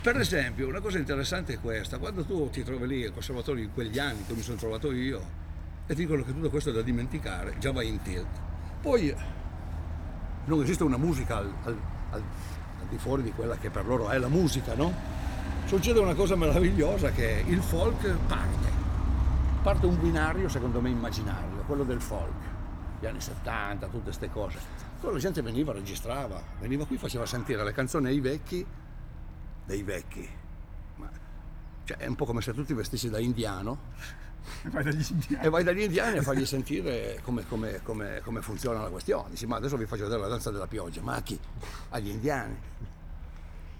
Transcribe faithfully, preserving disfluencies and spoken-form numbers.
Per esempio, una cosa interessante è questa, quando tu ti trovi lì al conservatorio in quegli anni che mi sono trovato io e ti dicono che tutto questo è da dimenticare, già vai in tilt. Poi non esiste una musica al, al- al- al di fuori di quella che per loro è la musica, no? Succede una cosa meravigliosa che il folk parte, parte un binario secondo me immaginario, quello del folk, gli anni settanta, tutte queste cose. Poi la gente veniva, registrava, veniva qui, faceva sentire le canzoni ai vecchi, dei vecchi, ma cioè, è un po' come se tu ti vestissi da indiano Vai dagli indiani. e vai dagli indiani a fargli sentire come, come- come- come funziona la questione. Dici, ma adesso vi faccio vedere la danza della pioggia, ma a chi? Agli indiani.